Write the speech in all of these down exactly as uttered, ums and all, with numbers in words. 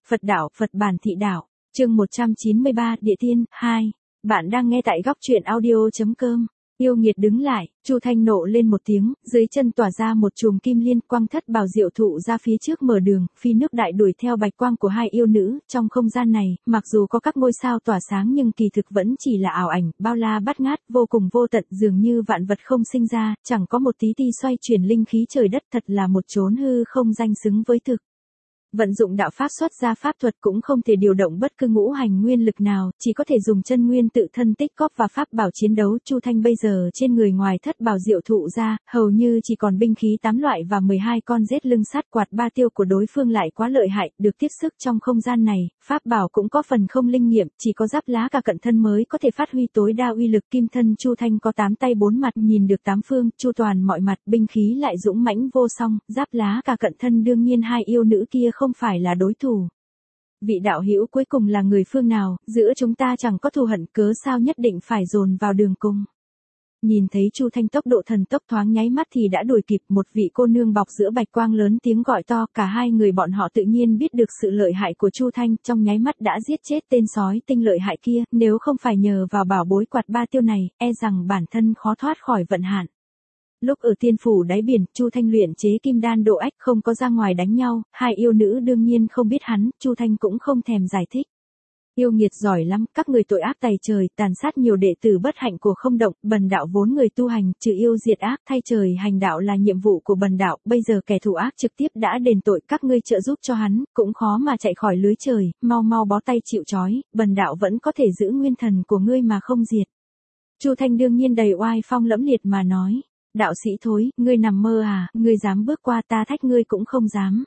Phật đạo, Phật bản thị đạo, chương một trăm chín mươi ba, Địa Tiên, hai. Bạn đang nghe tại góc truyện audio.com. Yêu nghiệt đứng lại, Chu Thanh nộ lên một tiếng, dưới chân tỏa ra một chùm kim liên, quang thất bảo diệu thụ ra phía trước mở đường, phi nước đại đuổi theo bạch quang của hai yêu nữ. Trong không gian này, mặc dù có các ngôi sao tỏa sáng nhưng kỳ thực vẫn chỉ là ảo ảnh, bao la bát ngát, vô cùng vô tận, dường như vạn vật không sinh ra, chẳng có một tí ti xoay chuyển linh khí trời đất, thật là một chốn hư không danh xứng với thực. Vận dụng đạo pháp xuất ra pháp thuật cũng không thể điều động bất cứ ngũ hành nguyên lực nào, chỉ có thể dùng chân nguyên tự thân tích góp và pháp bảo chiến đấu. Chu Thanh bây giờ trên người ngoài thất bảo diệu thụ ra, hầu như chỉ còn binh khí tám loại và mười hai con rết lưng sắt. Quạt ba tiêu của đối phương lại quá lợi hại, được tiếp sức trong không gian này, pháp bảo cũng có phần không linh nghiệm, chỉ có giáp lá cả cận thân mới có thể phát huy tối đa uy lực. Kim thân Chu Thanh có tám tay bốn mặt, nhìn được tám phương, chu toàn mọi mặt, binh khí lại dũng mãnh vô song, giáp lá cả cận thân đương nhiên hai yêu nữ kia không phải là đối thủ. Vị đạo hữu cuối cùng là người phương nào, giữa chúng ta chẳng có thù hận, cớ sao nhất định phải dồn vào đường cùng. Nhìn thấy Chu Thanh tốc độ thần tốc thoáng nháy mắt thì đã đuổi kịp, một vị cô nương bọc giữa bạch quang lớn tiếng gọi to. Cả hai người bọn họ tự nhiên biết được sự lợi hại của Chu Thanh, trong nháy mắt đã giết chết tên sói tinh lợi hại kia, nếu không phải nhờ vào bảo bối quạt ba tiêu này, e rằng bản thân khó thoát khỏi vận hạn. Lúc ở tiên phủ đáy biển, Chu Thanh luyện chế kim đan độ ách, không có ra ngoài đánh nhau, hai yêu nữ đương nhiên không biết hắn, Chu Thanh cũng không thèm giải thích. Yêu nghiệt giỏi lắm, các người tội ác tày trời, tàn sát nhiều đệ tử bất hạnh của không động, bần đạo vốn người tu hành, trừ yêu diệt ác, thay trời hành đạo là nhiệm vụ của bần đạo, bây giờ kẻ thù ác trực tiếp đã đền tội, các ngươi trợ giúp cho hắn, cũng khó mà chạy khỏi lưới trời, mau mau bó tay chịu trói, bần đạo vẫn có thể giữ nguyên thần của ngươi mà không diệt. Chu Thanh đương nhiên đầy oai phong lẫm liệt mà nói. Đạo sĩ thối, ngươi nằm mơ à, ngươi dám bước qua ta thách ngươi cũng không dám.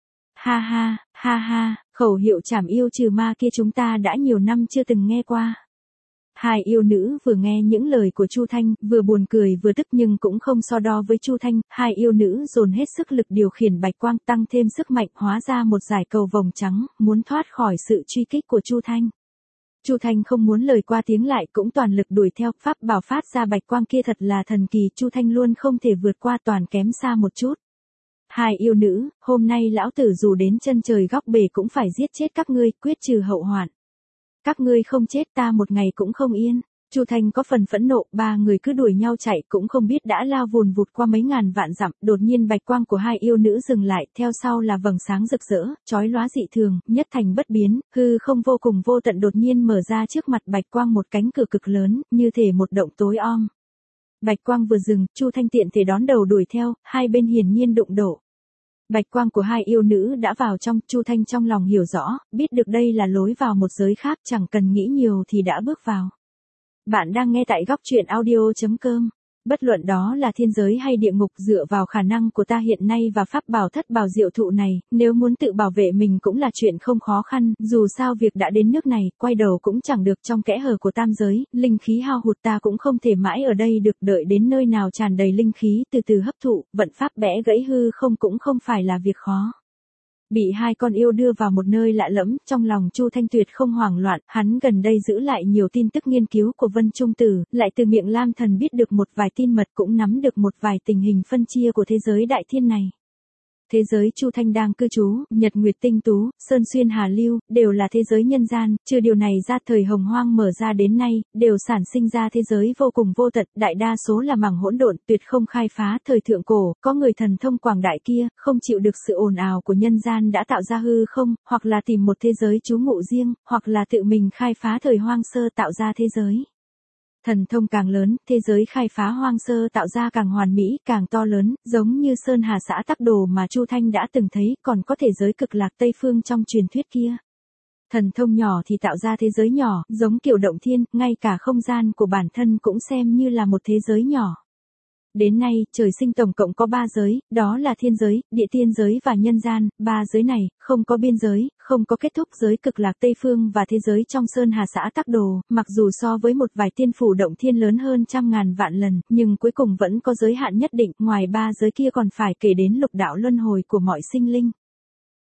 Ha ha, ha ha, khẩu hiệu trảm yêu trừ ma kia chúng ta đã nhiều năm chưa từng nghe qua. Hai yêu nữ vừa nghe những lời của Chu Thanh, vừa buồn cười vừa tức nhưng cũng không so đo với Chu Thanh, hai yêu nữ dồn hết sức lực điều khiển bạch quang tăng thêm sức mạnh hóa ra một dải cầu vồng trắng, muốn thoát khỏi sự truy kích của Chu Thanh. Chu Thanh không muốn lời qua tiếng lại cũng toàn lực đuổi theo, pháp bảo phát ra bạch quang kia thật là thần kỳ, Chu Thanh luôn không thể vượt qua, toàn kém xa một chút. Hai yêu nữ, hôm nay lão tử dù đến chân trời góc bể cũng phải giết chết các ngươi, quyết trừ hậu hoạn. Các ngươi không chết ta một ngày cũng không yên. Chu Thanh có phần phẫn nộ, ba người cứ đuổi nhau chạy cũng không biết đã lao vùn vụt qua mấy ngàn vạn dặm, đột nhiên bạch quang của hai yêu nữ dừng lại, theo sau là vầng sáng rực rỡ, chói lóa dị thường, nhất thành bất biến, hư không vô cùng vô tận đột nhiên mở ra trước mặt bạch quang một cánh cửa cực lớn, như thể một động tối om. Bạch quang vừa dừng, Chu Thanh tiện thể đón đầu đuổi theo, hai bên hiển nhiên đụng độ. Bạch quang của hai yêu nữ đã vào trong, Chu Thanh trong lòng hiểu rõ, biết được đây là lối vào một giới khác, chẳng cần nghĩ nhiều thì đã bước vào. Bạn đang nghe tại góc truyện audio.com. Bất luận đó là thiên giới hay địa ngục, dựa vào khả năng của ta hiện nay và pháp bảo thất bảo diệu thụ này, nếu muốn tự bảo vệ mình cũng là chuyện không khó khăn, dù sao việc đã đến nước này, quay đầu cũng chẳng được. Trong kẽ hở của tam giới, linh khí hao hụt ta cũng không thể mãi ở đây được, đợi đến nơi nào tràn đầy linh khí từ từ hấp thụ, vận pháp bẽ gãy hư không cũng không phải là việc khó. Bị hai con yêu đưa vào một nơi lạ lẫm, trong lòng Chu Thanh tuyệt không hoảng loạn, hắn gần đây giữ lại nhiều tin tức nghiên cứu của Vân Trung Tử, lại từ miệng Lam Thần biết được một vài tin mật, cũng nắm được một vài tình hình phân chia của thế giới đại thiên này. Thế giới Chu Thanh đang cư trú, Nhật Nguyệt Tinh Tú, Sơn Xuyên Hà Lưu, đều là thế giới nhân gian, trừ điều này ra thời Hồng Hoang mở ra đến nay, đều sản sinh ra thế giới vô cùng vô tận, đại đa số là mảng hỗn độn, tuyệt không khai phá. Thời thượng cổ, có người thần thông quảng đại kia, không chịu được sự ồn ào của nhân gian đã tạo ra hư không, hoặc là tìm một thế giới trú ngụ riêng, hoặc là tự mình khai phá thời hoang sơ tạo ra thế giới. Thần thông càng lớn, thế giới khai phá hoang sơ tạo ra càng hoàn mỹ, càng to lớn, giống như Sơn Hà xã Tắc Đồ mà Chu Thanh đã từng thấy, còn có thế giới cực lạc Tây Phương trong truyền thuyết kia. Thần thông nhỏ thì tạo ra thế giới nhỏ, giống kiểu động thiên, ngay cả không gian của bản thân cũng xem như là một thế giới nhỏ. Đến nay, trời sinh tổng cộng có ba giới, đó là thiên giới, địa tiên giới và nhân gian, ba giới này, không có biên giới, không có kết thúc. Giới cực lạc Tây Phương và thế giới trong Sơn Hà xã Tắc Đồ, mặc dù so với một vài tiên phủ động thiên lớn hơn trăm ngàn vạn lần, nhưng cuối cùng vẫn có giới hạn nhất định, ngoài ba giới kia còn phải kể đến lục đạo luân hồi của mọi sinh linh.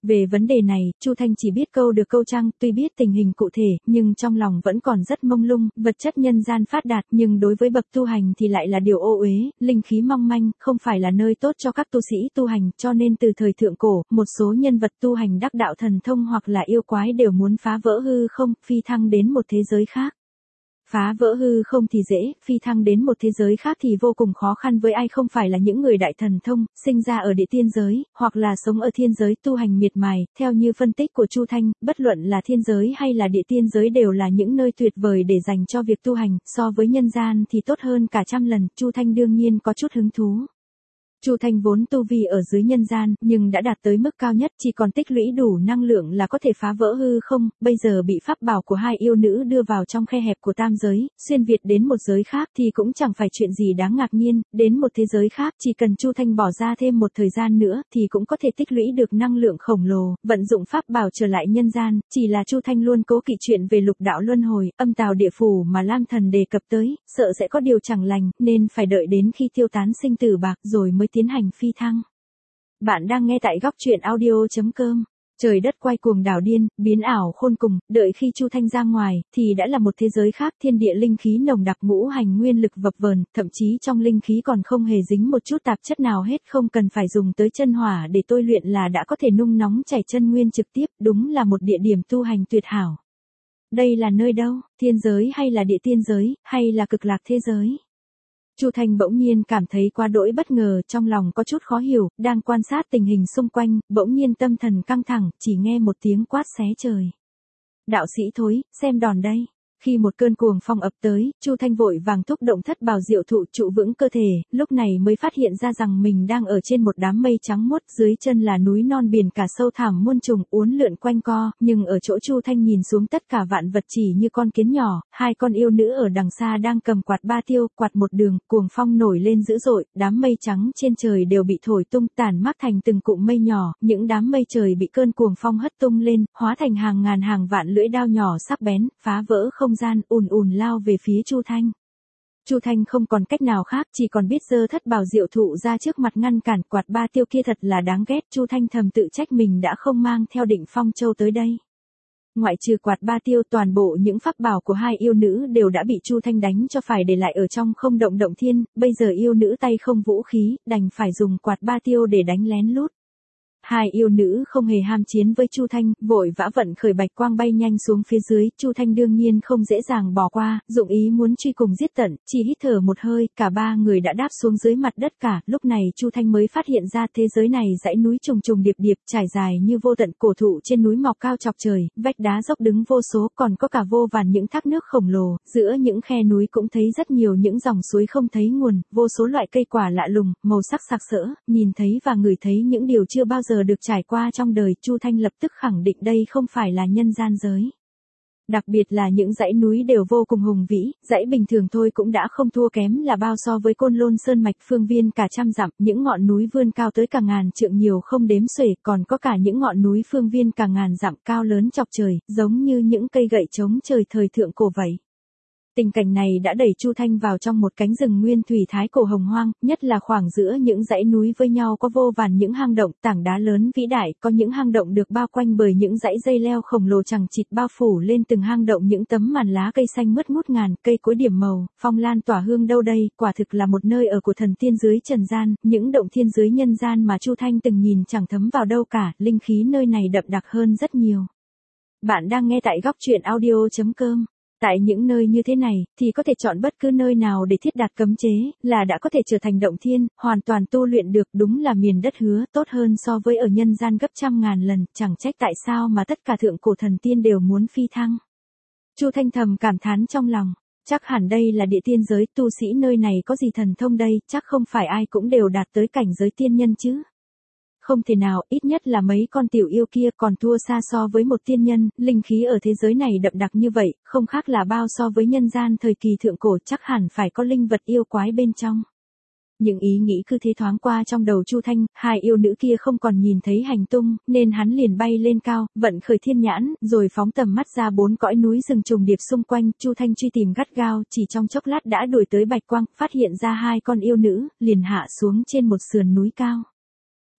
Về vấn đề này, Chu Thanh chỉ biết câu được câu trăng, tuy biết tình hình cụ thể, nhưng trong lòng vẫn còn rất mông lung, vật chất nhân gian phát đạt, nhưng đối với bậc tu hành thì lại là điều ô uế, linh khí mong manh, không phải là nơi tốt cho các tu sĩ tu hành, cho nên từ thời thượng cổ, một số nhân vật tu hành đắc đạo thần thông hoặc là yêu quái đều muốn phá vỡ hư không, phi thăng đến một thế giới khác. Phá vỡ hư không thì dễ, phi thăng đến một thế giới khác thì vô cùng khó khăn với ai không phải là những người đại thần thông, sinh ra ở địa tiên giới, hoặc là sống ở thiên giới tu hành miệt mài, theo như phân tích của Chu Thanh, bất luận là thiên giới hay là địa tiên giới đều là những nơi tuyệt vời để dành cho việc tu hành, so với nhân gian thì tốt hơn cả trăm lần, Chu Thanh đương nhiên có chút hứng thú. Chu Thanh vốn tu vi ở dưới nhân gian, nhưng đã đạt tới mức cao nhất, chỉ còn tích lũy đủ năng lượng là có thể phá vỡ hư không, bây giờ bị pháp bảo của hai yêu nữ đưa vào trong khe hẹp của tam giới, xuyên việt đến một giới khác thì cũng chẳng phải chuyện gì đáng ngạc nhiên, đến một thế giới khác, chỉ cần Chu Thanh bỏ ra thêm một thời gian nữa thì cũng có thể tích lũy được năng lượng khổng lồ, vận dụng pháp bảo trở lại nhân gian, chỉ là Chu Thanh luôn cố kỵ chuyện về lục đạo luân hồi, âm tào địa phủ mà Lam Thần đề cập tới, sợ sẽ có điều chẳng lành, nên phải đợi đến khi tiêu tán sinh tử bạc rồi mới tiến hành phi thăng. Bạn đang nghe tại góc truyện audio chấm com. Trời đất quay cuồng đảo điên, biến ảo khôn cùng, đợi khi Chu Thanh ra ngoài, thì đã là một thế giới khác, thiên địa linh khí nồng đặc, ngũ hành nguyên lực vập vờn, thậm chí trong linh khí còn không hề dính một chút tạp chất nào hết, không cần phải dùng tới chân hỏa để tôi luyện là đã có thể nung nóng chảy chân nguyên trực tiếp, đúng là một địa điểm tu hành tuyệt hảo. Đây là nơi đâu, thiên giới hay là địa tiên giới, hay là cực lạc thế giới? Chu Thanh bỗng nhiên cảm thấy quá đỗi bất ngờ, trong lòng có chút khó hiểu, đang quan sát tình hình xung quanh, bỗng nhiên tâm thần căng thẳng, chỉ nghe một tiếng quát xé trời. Đạo sĩ thối, xem đòn đây. Khi một cơn cuồng phong ập tới, Chu Thanh vội vàng thúc động thất bào diệu thụ trụ vững cơ thể, lúc này mới phát hiện ra rằng mình đang ở trên một đám mây trắng muốt, dưới chân là núi non biển cả sâu thẳm muôn trùng uốn lượn quanh co, nhưng ở chỗ Chu Thanh nhìn xuống tất cả vạn vật chỉ như con kiến nhỏ, hai con yêu nữ ở đằng xa đang cầm quạt ba tiêu, quạt một đường, cuồng phong nổi lên dữ dội, đám mây trắng trên trời đều bị thổi tung tản mát thành từng cụm mây nhỏ, những đám mây trời bị cơn cuồng phong hất tung lên, hóa thành hàng ngàn hàng vạn lưỡi đao nhỏ sắc bén, phá vỡ không gian, ùn ùn lao về phía Chu Thanh. Chu Thanh không còn cách nào khác, chỉ còn biết giơ thất bảo diệu thụ ra trước mặt ngăn cản, quạt ba tiêu kia thật là đáng ghét, Chu Thanh thầm tự trách mình đã không mang theo Định Phong Châu tới đây. Ngoại trừ quạt ba tiêu, toàn bộ những pháp bảo của hai yêu nữ đều đã bị Chu Thanh đánh cho phải để lại ở trong không động động thiên, bây giờ yêu nữ tay không vũ khí, đành phải dùng quạt ba tiêu để đánh lén lút. Hai yêu nữ không hề ham chiến với Chu Thanh, vội vã vận khởi bạch quang bay nhanh xuống phía dưới, Chu Thanh đương nhiên không dễ dàng bỏ qua, dụng ý muốn truy cùng giết tận, chỉ hít thở một hơi, cả ba người đã đáp xuống dưới mặt đất cả, lúc này Chu Thanh mới phát hiện ra thế giới này dãy núi trùng trùng điệp điệp, trải dài như vô tận, cổ thụ trên núi mọc cao chọc trời, vách đá dốc đứng vô số, còn có cả vô vàn những thác nước khổng lồ, giữa những khe núi cũng thấy rất nhiều những dòng suối không thấy nguồn, vô số loại cây quả lạ lùng, màu sắc sặc sỡ, nhìn thấy và ngửi thấy những điều chưa bao giờ được trải qua trong đời, Chu Thanh lập tức khẳng định đây không phải là nhân gian giới. Đặc biệt là những dãy núi đều vô cùng hùng vĩ, dãy bình thường thôi cũng đã không thua kém là bao so với Côn Lôn Sơn mạch phương viên cả trăm dặm, những ngọn núi vươn cao tới cả ngàn trượng nhiều không đếm xuể, còn có cả những ngọn núi phương viên cả ngàn dặm cao lớn chọc trời, giống như những cây gậy chống trời thời thượng cổ vậy. Tình cảnh này đã đẩy Chu Thanh vào trong một cánh rừng nguyên thủy thái cổ hồng hoang, nhất là khoảng giữa những dãy núi với nhau có vô vàn những hang động, tảng đá lớn vĩ đại, có những hang động được bao quanh bởi những dãy dây leo khổng lồ chằng chịt bao phủ lên từng hang động những tấm màn lá cây xanh mướt ngút ngàn, cây cối điểm màu, phong lan tỏa hương đâu đây, quả thực là một nơi ở của thần tiên dưới trần gian, những động thiên dưới nhân gian mà Chu Thanh từng nhìn chẳng thấm vào đâu cả, linh khí nơi này đậm đặc hơn rất nhiều. Bạn đang nghe tại góc truyện audio chấm com. Tại những nơi như thế này, thì có thể chọn bất cứ nơi nào để thiết đặt cấm chế, là đã có thể trở thành động thiên, hoàn toàn tu luyện được, đúng là miền đất hứa, tốt hơn so với ở nhân gian gấp trăm ngàn lần, chẳng trách tại sao mà tất cả thượng cổ thần tiên đều muốn phi thăng. Chu Thanh thầm cảm thán trong lòng, chắc hẳn đây là địa tiên giới, tu sĩ nơi này có gì thần thông đây, chắc không phải ai cũng đều đạt tới cảnh giới tiên nhân chứ. Không thể nào, ít nhất là mấy con tiểu yêu kia còn thua xa so với một tiên nhân, linh khí ở thế giới này đậm đặc như vậy, không khác là bao so với nhân gian thời kỳ thượng cổ, chắc hẳn phải có linh vật yêu quái bên trong. Những ý nghĩ cứ thế thoáng qua trong đầu Chu Thanh, hai yêu nữ kia không còn nhìn thấy hành tung, nên hắn liền bay lên cao, vận khởi thiên nhãn, rồi phóng tầm mắt ra bốn cõi núi rừng trùng điệp xung quanh, Chu Thanh truy tìm gắt gao, chỉ trong chốc lát đã đuổi tới bạch quang, phát hiện ra hai con yêu nữ, liền hạ xuống trên một sườn núi cao.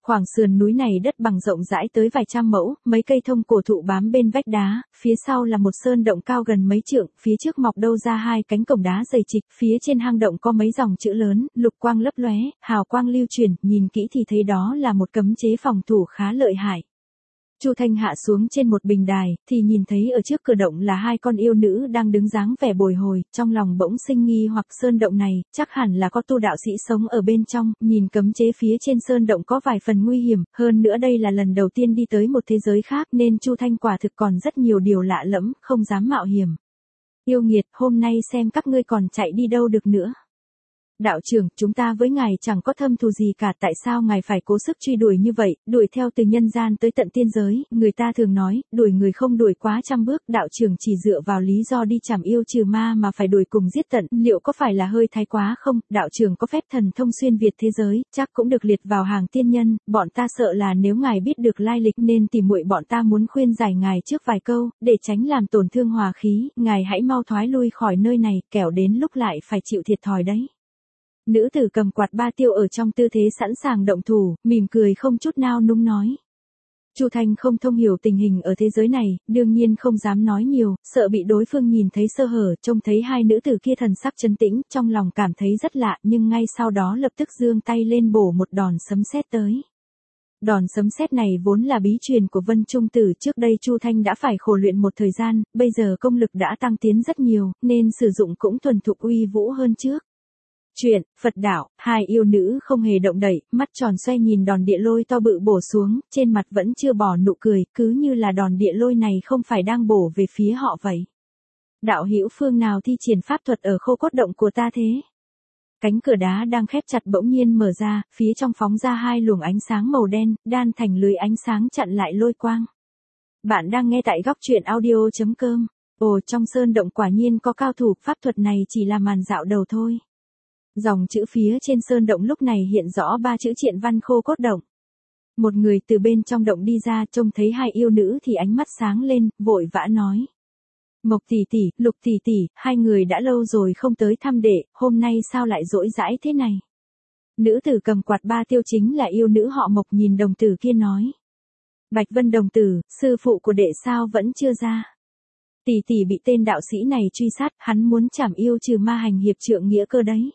Khoảng sườn núi này đất bằng rộng rãi tới vài trăm mẫu, mấy cây thông cổ thụ bám bên vách đá, phía sau là một sơn động cao gần mấy trượng, phía trước mọc đâu ra hai cánh cổng đá dày trịch, phía trên hang động có mấy dòng chữ lớn, lục quang lấp lóe, hào quang lưu chuyển, nhìn kỹ thì thấy đó là một cấm chế phòng thủ khá lợi hại. Chu Thanh hạ xuống trên một bình đài, thì nhìn thấy ở trước cửa động là hai con yêu nữ đang đứng dáng vẻ bồi hồi, trong lòng bỗng sinh nghi hoặc sơn động này, chắc hẳn là có tu đạo sĩ sống ở bên trong, nhìn cấm chế phía trên sơn động có vài phần nguy hiểm, hơn nữa đây là lần đầu tiên đi tới một thế giới khác nên Chu Thanh quả thực còn rất nhiều điều lạ lẫm, không dám mạo hiểm. Yêu nghiệt, hôm nay xem các ngươi còn chạy đi đâu được nữa. Đạo trưởng, chúng ta với ngài chẳng có thâm thù gì cả, tại sao ngài phải cố sức truy đuổi như vậy, đuổi theo từ nhân gian tới tận tiên giới, người ta thường nói, đuổi người không đuổi quá trăm bước, đạo trưởng chỉ dựa vào lý do đi chảm yêu trừ ma mà phải đuổi cùng giết tận, liệu có phải là hơi thái quá không, đạo trưởng có phép thần thông xuyên Việt thế giới, chắc cũng được liệt vào hàng tiên nhân, bọn ta sợ là nếu ngài biết được lai lịch nên tìm muội bọn ta muốn khuyên giải ngài trước vài câu, để tránh làm tổn thương hòa khí, ngài hãy mau thoái lui khỏi nơi này, kẻo đến lúc lại phải chịu thiệt thòi đấy. Nữ tử cầm quạt ba tiêu ở trong tư thế sẵn sàng động thủ, mỉm cười không chút nao núng nói. Chu Thanh không thông hiểu tình hình ở thế giới này, đương nhiên không dám nói nhiều, sợ bị đối phương nhìn thấy sơ hở, trông thấy hai nữ tử kia thần sắc trấn tĩnh, trong lòng cảm thấy rất lạ, nhưng ngay sau đó lập tức giương tay lên bổ một đòn sấm sét tới. Đòn sấm sét này vốn là bí truyền của Vân Trung Tử, trước đây Chu Thanh đã phải khổ luyện một thời gian, bây giờ công lực đã tăng tiến rất nhiều, nên sử dụng cũng thuần thục uy vũ hơn trước. Chuyện, Phật đạo, hai yêu nữ không hề động đậy, mắt tròn xoay nhìn đòn địa lôi to bự bổ xuống, trên mặt vẫn chưa bỏ nụ cười, cứ như là đòn địa lôi này không phải đang bổ về phía họ vậy. Đạo hữu phương nào thi triển pháp thuật ở khô cốt động của ta thế? Cánh cửa đá đang khép chặt bỗng nhiên mở ra, phía trong phóng ra hai luồng ánh sáng màu đen, đan thành lưới ánh sáng chặn lại lôi quang. Bạn đang nghe tại góc truyện audio chấm com. Ồ, trong sơn động quả nhiên có cao thủ, pháp thuật này chỉ là màn dạo đầu thôi. Dòng chữ phía trên sơn động lúc này hiện rõ ba chữ triện văn khô cốt động. Một người từ bên trong động đi ra, trông thấy hai yêu nữ thì ánh mắt sáng lên, vội vã nói. Mộc tỷ tỷ, Lục tỷ tỷ, hai người đã lâu rồi không tới thăm đệ, hôm nay sao lại rỗi rãi thế này? Nữ tử cầm quạt ba tiêu chính là yêu nữ họ Mộc, nhìn đồng tử kia nói. Bạch Vân đồng tử, sư phụ của đệ sao vẫn chưa ra? Tỷ tỷ bị tên đạo sĩ này truy sát, hắn muốn trảm yêu trừ ma hành hiệp trượng nghĩa cơ đấy.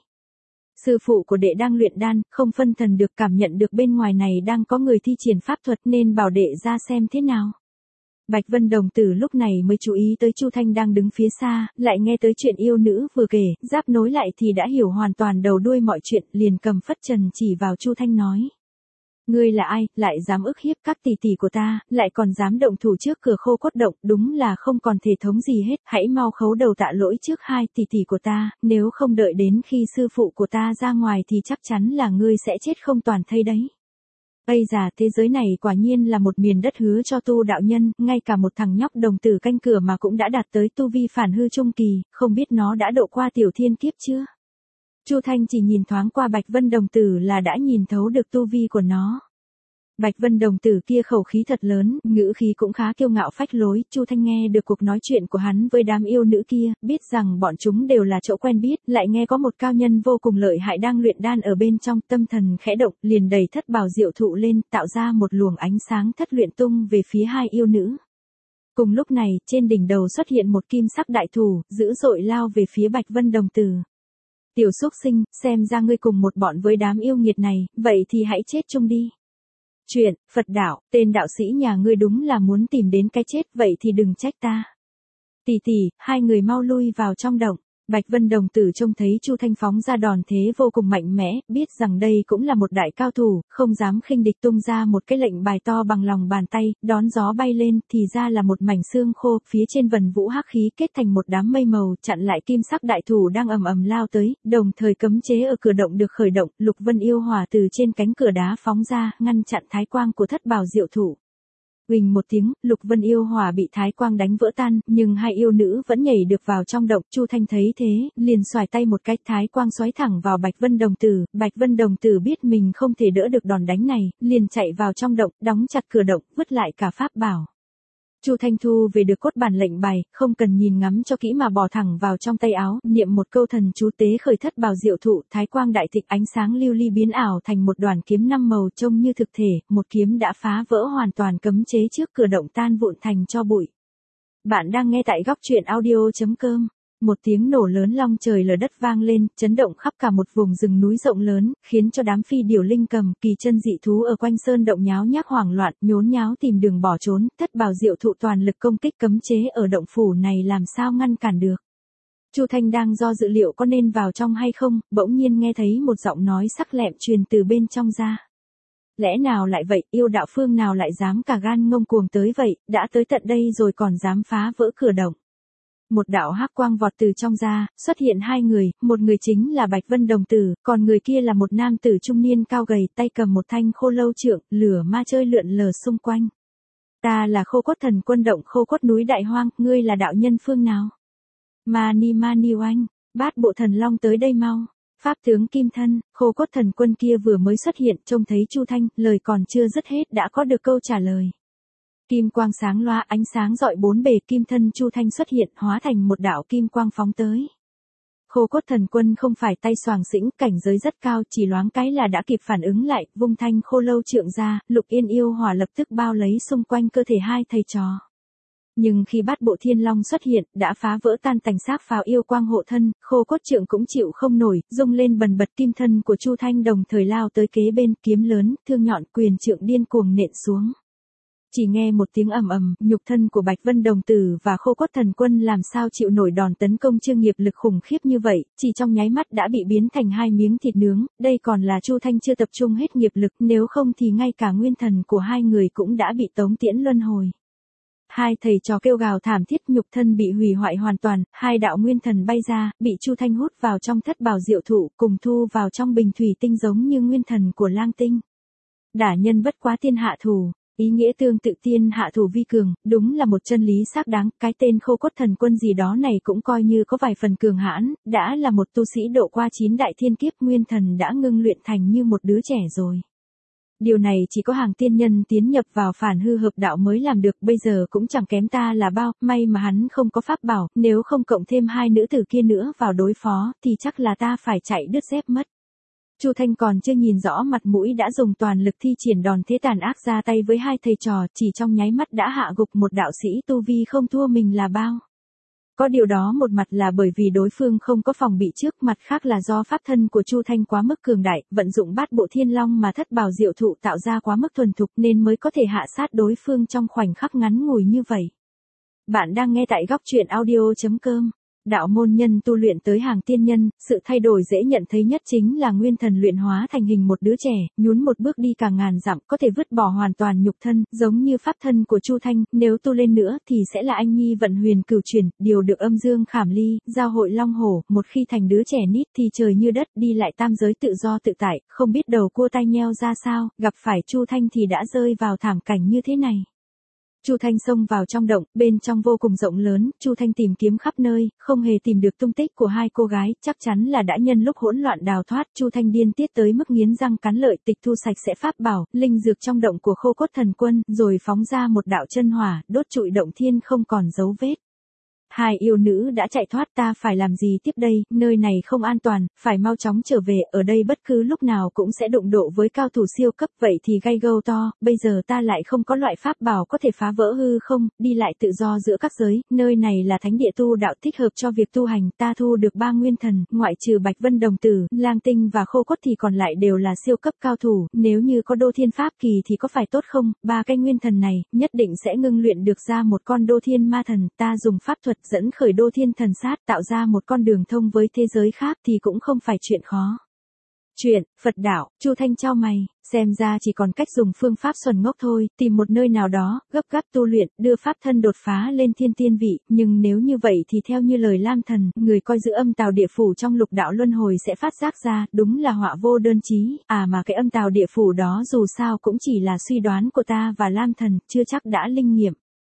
Sư phụ của đệ đang luyện đan, không phân thần được, cảm nhận được bên ngoài này đang có người thi triển pháp thuật nên bảo đệ ra xem thế nào. Bạch Vân đồng tử lúc này mới chú ý tới Chu Thanh đang đứng phía xa, lại nghe tới chuyện yêu nữ vừa kể, giáp nối lại thì đã hiểu hoàn toàn đầu đuôi mọi chuyện, liền cầm phất trần chỉ vào Chu Thanh nói. Ngươi là ai, lại dám ức hiếp các tỷ tỷ của ta, lại còn dám động thủ trước cửa khô cốt động, đúng là không còn thể thống gì hết, hãy mau khấu đầu tạ lỗi trước hai tỷ tỷ của ta, nếu không đợi đến khi sư phụ của ta ra ngoài thì chắc chắn là ngươi sẽ chết không toàn thây đấy. Bây giờ thế giới này quả nhiên là một miền đất hứa cho tu đạo nhân, ngay cả một thằng nhóc đồng tử canh cửa mà cũng đã đạt tới tu vi phản hư trung kỳ, không biết nó đã độ qua tiểu thiên kiếp chưa? Chu Thanh chỉ nhìn thoáng qua Bạch Vân đồng tử là đã nhìn thấu được tu vi của nó. Bạch Vân đồng tử kia khẩu khí thật lớn, ngữ khí cũng khá kiêu ngạo phách lối, Chu Thanh nghe được cuộc nói chuyện của hắn với đám yêu nữ kia, biết rằng bọn chúng đều là chỗ quen biết, lại nghe có một cao nhân vô cùng lợi hại đang luyện đan ở bên trong, tâm thần khẽ động, liền đẩy thất bảo diệu thụ lên, tạo ra một luồng ánh sáng thất luyện tung về phía hai yêu nữ. Cùng lúc này, trên đỉnh đầu xuất hiện một kim sắc đại thủ, dữ dội lao về phía Bạch Vân đồng tử. Tiểu xúc sinh, xem ra ngươi cùng một bọn với đám yêu nghiệt này, vậy thì hãy chết chung đi. Chuyện, Phật đạo, tên đạo sĩ nhà ngươi đúng là muốn tìm đến cái chết, vậy thì đừng trách ta. Tỷ tỷ, hai người mau lui vào trong động. Bạch Vân đồng tử trông thấy Chu Thanh phóng ra đòn thế vô cùng mạnh mẽ, biết rằng đây cũng là một đại cao thủ, không dám khinh địch, tung ra một cái lệnh bài to bằng lòng bàn tay, đón gió bay lên, thì ra là một mảnh xương khô, phía trên vần vũ hắc khí kết thành một đám mây màu, chặn lại kim sắc đại thủ đang ầm ầm lao tới, đồng thời cấm chế ở cửa động được khởi động, Lục Vân yêu hỏa từ trên cánh cửa đá phóng ra, ngăn chặn thái quang của thất bảo diệu thụ. Huỳnh một tiếng, Lục Vân yêu hỏa bị thái quang đánh vỡ tan, nhưng hai yêu nữ vẫn nhảy được vào trong động, Chu Thanh thấy thế, liền xoài tay một cái, thái quang xoáy thẳng vào Bạch Vân đồng tử, Bạch Vân đồng tử biết mình không thể đỡ được đòn đánh này, liền chạy vào trong động, đóng chặt cửa động, vứt lại cả pháp bảo. Chu Thanh thu về được cốt bản lệnh bài, không cần nhìn ngắm cho kỹ mà bỏ thẳng vào trong tay áo, niệm một câu thần chú tế khởi thất bảo diệu thụ, thái quang đại thịnh, ánh sáng lưu ly biến ảo thành một đoàn kiếm năm màu trông như thực thể, một kiếm đã phá vỡ hoàn toàn cấm chế trước cửa động tan vụn thành tro bụi. Bạn đang nghe tại góc truyện audio.com. Một tiếng nổ lớn long trời lở đất vang lên, chấn động khắp cả một vùng rừng núi rộng lớn, khiến cho đám phi điểu linh cầm, kỳ chân dị thú ở quanh sơn động nháo nhác hoảng loạn, nhốn nháo tìm đường bỏ trốn, thất bảo diệu thụ toàn lực công kích cấm chế ở động phủ này làm sao ngăn cản được. Chu Thanh đang do dự liệu có nên vào trong hay không, bỗng nhiên nghe thấy một giọng nói sắc lẹm truyền từ bên trong ra. Lẽ nào lại vậy, yêu đạo phương nào lại dám cả gan ngông cuồng tới vậy, đã tới tận đây rồi còn dám phá vỡ cửa động. Một đạo hắc quang vọt từ trong ra, xuất hiện hai người, một người chính là Bạch Vân Đồng Tử, còn người kia là một nam tử trung niên cao gầy, tay cầm một thanh khô lâu trượng, lửa ma chơi lượn lờ xung quanh. Ta là Khô Cốt Thần Quân động Khô Cốt núi Đại Hoang, ngươi là đạo nhân phương nào? Mani Mani Oanh, Bát Bộ Thần Long tới đây mau. Pháp tướng Kim Thân, Khô Cốt Thần Quân kia vừa mới xuất hiện, trông thấy Chu Thanh, lời còn chưa dứt hết đã có được câu trả lời. Kim quang sáng loa, ánh sáng rọi bốn bề, kim thân Chu Thanh xuất hiện, hóa thành một đạo kim quang phóng tới. Khô Cốt Thần Quân không phải tay xoàng xĩnh, cảnh giới rất cao, chỉ loáng cái là đã kịp phản ứng lại, vung thanh khô lâu trượng ra, Lục Yên yêu hỏa lập tức bao lấy xung quanh cơ thể hai thầy trò. Nhưng khi Bát Bộ Thiên Long xuất hiện, đã phá vỡ tan tành xác pháo yêu quang hộ thân, Khô Cốt trượng cũng chịu không nổi, rung lên bần bật, kim thân của Chu Thanh đồng thời lao tới kế bên, kiếm lớn, thương nhọn, quyền trượng điên cuồng nện xuống. Chỉ nghe một tiếng ầm ầm, nhục thân của Bạch Vân Đồng Tử và Khô Cốt Thần Quân làm sao chịu nổi đòn tấn công chưa nghiệp lực khủng khiếp như vậy, chỉ trong nháy mắt đã bị biến thành hai miếng thịt nướng, đây còn là Chu Thanh chưa tập trung hết nghiệp lực, nếu không thì ngay cả nguyên thần của hai người cũng đã bị tống tiễn luân hồi. Hai thầy trò kêu gào thảm thiết, nhục thân bị hủy hoại hoàn toàn, hai đạo nguyên thần bay ra, bị Chu Thanh hút vào trong thất bảo diệu thụ, cùng thu vào trong bình thủy tinh giống như nguyên thần của Lang Tinh. Đả nhân bất quá tiên hạ thủ. Ý nghĩa tương tự tiên hạ thủ vi cường, đúng là một chân lý xác đáng, cái tên Khô Cốt Thần Quân gì đó này cũng coi như có vài phần cường hãn, đã là một tu sĩ độ qua chín đại thiên kiếp, nguyên thần đã ngưng luyện thành như một đứa trẻ rồi. Điều này chỉ có hàng tiên nhân tiến nhập vào phản hư hợp đạo mới làm được, bây giờ cũng chẳng kém ta là bao, may mà hắn không có pháp bảo, nếu không cộng thêm hai nữ tử kia nữa vào đối phó, thì chắc là ta phải chạy đứt dép mất. Chu Thanh còn chưa nhìn rõ mặt mũi đã dùng toàn lực thi triển đòn thế tàn ác ra tay với hai thầy trò, chỉ trong nháy mắt đã hạ gục một đạo sĩ tu vi không thua mình là bao. Có điều đó một mặt là bởi vì đối phương không có phòng bị trước, mặt khác là do pháp thân của Chu Thanh quá mức cường đại, vận dụng Bát Bộ Thiên Long mà thất bảo diệu thụ tạo ra quá mức thuần thục nên mới có thể hạ sát đối phương trong khoảnh khắc ngắn ngủi như vậy. Bạn đang nghe tại góc truyện audio.com. Đạo môn nhân tu luyện tới hàng tiên nhân, sự thay đổi dễ nhận thấy nhất chính là nguyên thần luyện hóa thành hình một đứa trẻ, nhún một bước đi cả ngàn dặm, có thể vứt bỏ hoàn toàn nhục thân, giống như pháp thân của Chu Thanh, nếu tu lên nữa thì sẽ là anh nhi vận huyền cửu chuyển, điều được âm dương khảm ly, giao hội long hổ, một khi thành đứa trẻ nít thì trời như đất, đi lại tam giới tự do tự tại, không biết đầu cua tai nheo ra sao, gặp phải Chu Thanh thì đã rơi vào thảm cảnh như thế này. Chu Thanh xông vào trong động, bên trong vô cùng rộng lớn, Chu Thanh tìm kiếm khắp nơi, không hề tìm được tung tích của hai cô gái, chắc chắn là đã nhân lúc hỗn loạn đào thoát. Chu Thanh điên tiết tới mức nghiến răng cắn lợi, tịch thu sạch sẽ pháp bảo, linh dược trong động của Khô Cốt Thần Quân, rồi phóng ra một đạo chân hỏa, đốt trụi động thiên không còn dấu vết. Hai yêu nữ đã chạy thoát, ta phải làm gì tiếp đây, nơi này không an toàn, phải mau chóng trở về, ở đây bất cứ lúc nào cũng sẽ đụng độ với cao thủ siêu cấp, vậy thì gây gâu to, bây giờ ta lại không có loại pháp bảo có thể phá vỡ hư không, đi lại tự do giữa các giới, nơi này là thánh địa tu đạo thích hợp cho việc tu hành, ta thu được ba nguyên thần, ngoại trừ Bạch Vân Đồng Tử, Lang Tinh và Khô Cốt thì còn lại đều là siêu cấp cao thủ, nếu như có đô thiên pháp kỳ thì có phải tốt không, ba cái nguyên thần này, nhất định sẽ ngưng luyện được ra một con đô thiên ma thần, ta dùng pháp thuật dẫn khởi đô thiên thần sát tạo ra một con đường thông với thế giới khác thì cũng không phải chuyện khó. Chuyện, Phật đạo, Chu Thanh chau mày, xem ra chỉ còn cách dùng phương pháp xuẩn ngốc thôi, tìm một nơi nào đó, gấp gáp tu luyện, đưa pháp thân đột phá lên thiên tiên vị, nhưng nếu như vậy thì theo như lời Lam Thần, người coi giữ âm tào địa phủ trong lục đạo luân hồi sẽ phát giác ra, đúng là họa vô đơn chí, à mà cái âm tào địa phủ đó dù sao cũng chỉ là suy đoán của ta và Lam Thần, chưa chắc đã linh nghiệm.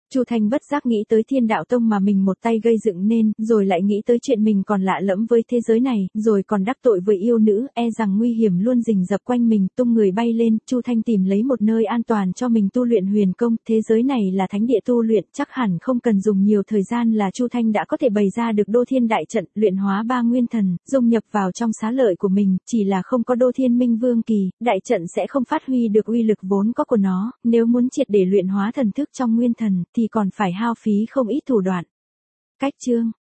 Chu Thanh bất giác nghĩ tới Thiên Đạo Tông mà mình một tay gây dựng nên, rồi lại nghĩ tới chuyện mình còn lạ lẫm với thế giới này, rồi còn đắc tội với yêu nữ, e rằng nguy hiểm luôn rình rập quanh mình, tung người bay lên, Chu Thanh tìm lấy một nơi an toàn cho mình tu luyện huyền công, thế giới này là thánh địa tu luyện, chắc hẳn không cần dùng nhiều thời gian là Chu Thanh đã có thể bày ra được Đô Thiên Đại Trận, luyện hóa ba nguyên thần, dung nhập vào trong xá lợi của mình, chỉ là không có Đô Thiên Minh Vương kỳ, đại trận sẽ không phát huy được uy lực vốn có của nó, nếu muốn triệt để luyện hóa thần thức trong nguyên thần thì còn phải hao phí không ít thủ đoạn. Cách chương